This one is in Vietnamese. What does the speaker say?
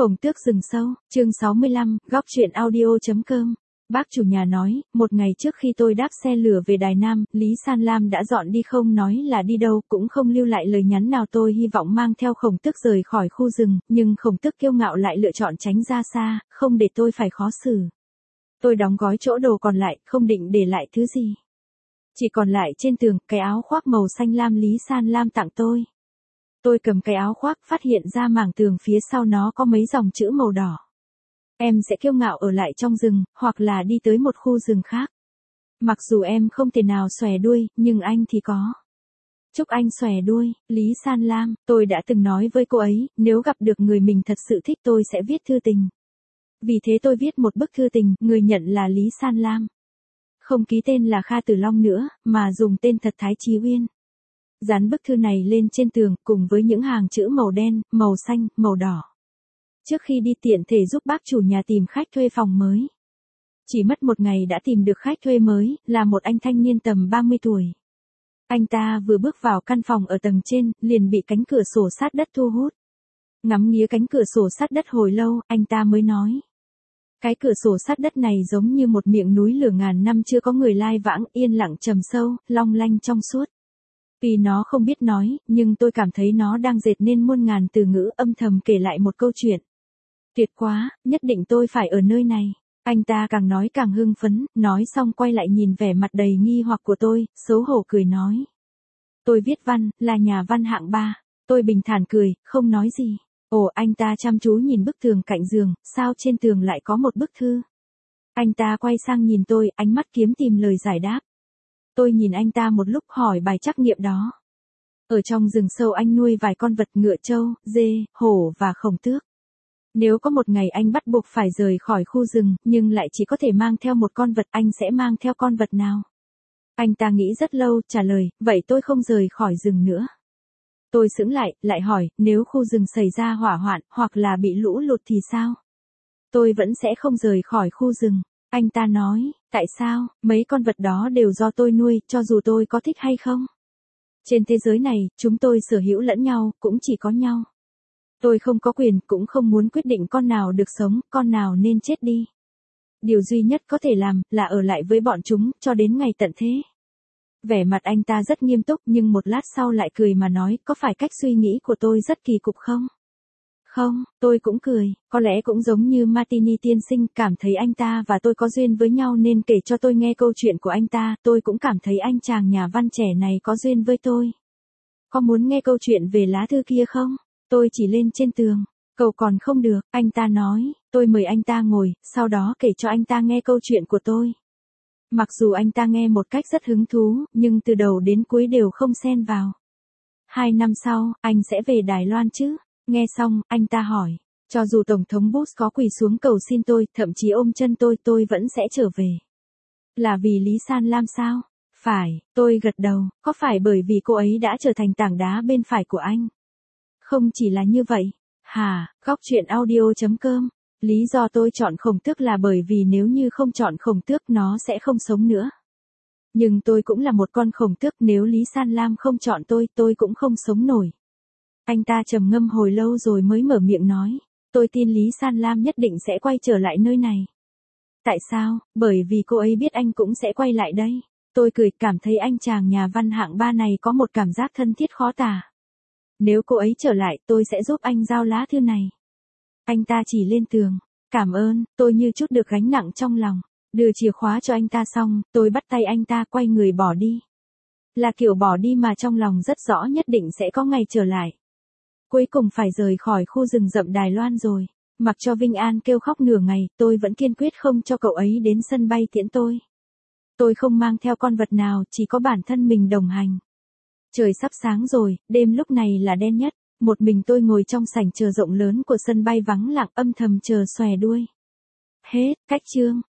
Khổng Tước rừng sâu, chương 65, góc truyện audio.com. Bác chủ nhà nói, một ngày trước khi tôi đáp xe lửa về Đài Nam, Lý San Lam đã dọn đi không nói là đi đâu, cũng không lưu lại lời nhắn nào. Tôi hy vọng mang theo Khổng Tước rời khỏi khu rừng, nhưng Khổng Tước kiêu ngạo lại lựa chọn tránh ra xa, không để tôi phải khó xử. Tôi đóng gói chỗ đồ còn lại, không định để lại thứ gì. Chỉ còn lại trên tường, cái áo khoác màu xanh lam Lý San Lam tặng tôi. Tôi cầm cái áo khoác, phát hiện ra mảng tường phía sau nó có mấy dòng chữ màu đỏ. Em sẽ kiêu ngạo ở lại trong rừng, hoặc là đi tới một khu rừng khác. Mặc dù em không thể nào xòe đuôi, nhưng anh thì có. Chúc anh xòe đuôi, Lý San Lam. Tôi đã từng nói với cô ấy, nếu gặp được người mình thật sự thích tôi sẽ viết thư tình. Vì thế tôi viết một bức thư tình, người nhận là Lý San Lam. Không ký tên là Kha Tử Long nữa, mà dùng tên thật Thái Chí Uyên. Dán bức thư này lên trên tường, cùng với những hàng chữ màu đen, màu xanh, màu đỏ. Trước khi đi tiện thể giúp bác chủ nhà tìm khách thuê phòng mới. Chỉ mất một ngày đã tìm được khách thuê mới, là một anh thanh niên tầm 30 tuổi. Anh ta vừa bước vào căn phòng ở tầng trên, liền bị cánh cửa sổ sát đất thu hút. Ngắm nghía cánh cửa sổ sát đất hồi lâu, anh ta mới nói. Cái cửa sổ sát đất này giống như một miệng núi lửa ngàn năm chưa có người lai vãng, yên lặng trầm sâu, long lanh trong suốt. Vì nó không biết nói, nhưng tôi cảm thấy nó đang dệt nên muôn ngàn từ ngữ âm thầm kể lại một câu chuyện. Tuyệt quá, nhất định tôi phải ở nơi này. Anh ta càng nói càng hưng phấn, nói xong quay lại nhìn vẻ mặt đầy nghi hoặc của tôi, xấu hổ cười nói. Tôi viết văn, là nhà văn hạng 3. Tôi bình thản cười, không nói gì. Ồ, anh ta chăm chú nhìn bức tường cạnh giường, sao trên tường lại có một bức thư? Anh ta quay sang nhìn tôi, ánh mắt kiếm tìm lời giải đáp. Tôi nhìn anh ta một lúc hỏi bài trắc nghiệm đó. Ở trong rừng sâu anh nuôi vài con vật ngựa trâu, dê, hổ và khổng tước. Nếu có một ngày anh bắt buộc phải rời khỏi khu rừng, nhưng lại chỉ có thể mang theo một con vật, anh sẽ mang theo con vật nào? Anh ta nghĩ rất lâu, trả lời, vậy tôi không rời khỏi rừng nữa. Tôi sững lại hỏi, nếu khu rừng xảy ra hỏa hoạn, hoặc là bị lũ lụt thì sao? Tôi vẫn sẽ không rời khỏi khu rừng. Anh ta nói, tại sao, mấy con vật đó đều do tôi nuôi, cho dù tôi có thích hay không. Trên thế giới này, chúng tôi sở hữu lẫn nhau, cũng chỉ có nhau. Tôi không có quyền, cũng không muốn quyết định con nào được sống, con nào nên chết đi. Điều duy nhất có thể làm, là ở lại với bọn chúng, cho đến ngày tận thế. Vẻ mặt anh ta rất nghiêm túc, nhưng một lát sau lại cười mà nói, có phải cách suy nghĩ của tôi rất kỳ cục không? Không, tôi cũng cười, có lẽ cũng giống như Martini tiên sinh, cảm thấy anh ta và tôi có duyên với nhau nên kể cho tôi nghe câu chuyện của anh ta, tôi cũng cảm thấy anh chàng nhà văn trẻ này có duyên với tôi. Có muốn nghe câu chuyện về lá thư kia không? Tôi chỉ lên trên tường, cầu còn không được, anh ta nói, tôi mời anh ta ngồi, sau đó kể cho anh ta nghe câu chuyện của tôi. Mặc dù anh ta nghe một cách rất hứng thú, nhưng từ đầu đến cuối đều không xen vào. 2 năm sau, anh sẽ về Đài Loan chứ? Nghe xong, anh ta hỏi, cho dù Tổng thống Bush có quỳ xuống cầu xin tôi, thậm chí ôm chân tôi vẫn sẽ trở về. Là vì Lý San Lam sao? Phải, tôi gật đầu, có phải bởi vì cô ấy đã trở thành tảng đá bên phải của anh? Không chỉ là như vậy. Góc truyện audio.com. Lý do tôi chọn Khổng Tước là bởi vì nếu như không chọn Khổng Tước nó sẽ không sống nữa. Nhưng tôi cũng là một con khổng tước, nếu Lý San Lam không chọn tôi cũng không sống nổi. Anh ta trầm ngâm hồi lâu rồi mới mở miệng nói, tôi tin Lý San Lam nhất định sẽ quay trở lại nơi này. Tại sao? Bởi vì cô ấy biết anh cũng sẽ quay lại đây. Tôi cười, cảm thấy anh chàng nhà văn hạng 3 này có một cảm giác thân thiết khó tả. Nếu cô ấy trở lại, tôi sẽ giúp anh giao lá thư này. Anh ta chỉ lên tường. Cảm ơn, tôi như chút được gánh nặng trong lòng. Đưa chìa khóa cho anh ta xong, tôi bắt tay anh ta quay người bỏ đi. Là kiểu bỏ đi mà trong lòng rất rõ nhất định sẽ có ngày trở lại. Cuối cùng phải rời khỏi khu rừng rậm Đài Loan rồi. Mặc cho Vinh An kêu khóc nửa ngày, tôi vẫn kiên quyết không cho cậu ấy đến sân bay tiễn tôi. Tôi không mang theo con vật nào, chỉ có bản thân mình đồng hành. Trời sắp sáng rồi, đêm lúc này là đen nhất. Một mình tôi ngồi trong sảnh chờ rộng lớn của sân bay vắng lặng, âm thầm chờ xòe đuôi. Hết, cách chương.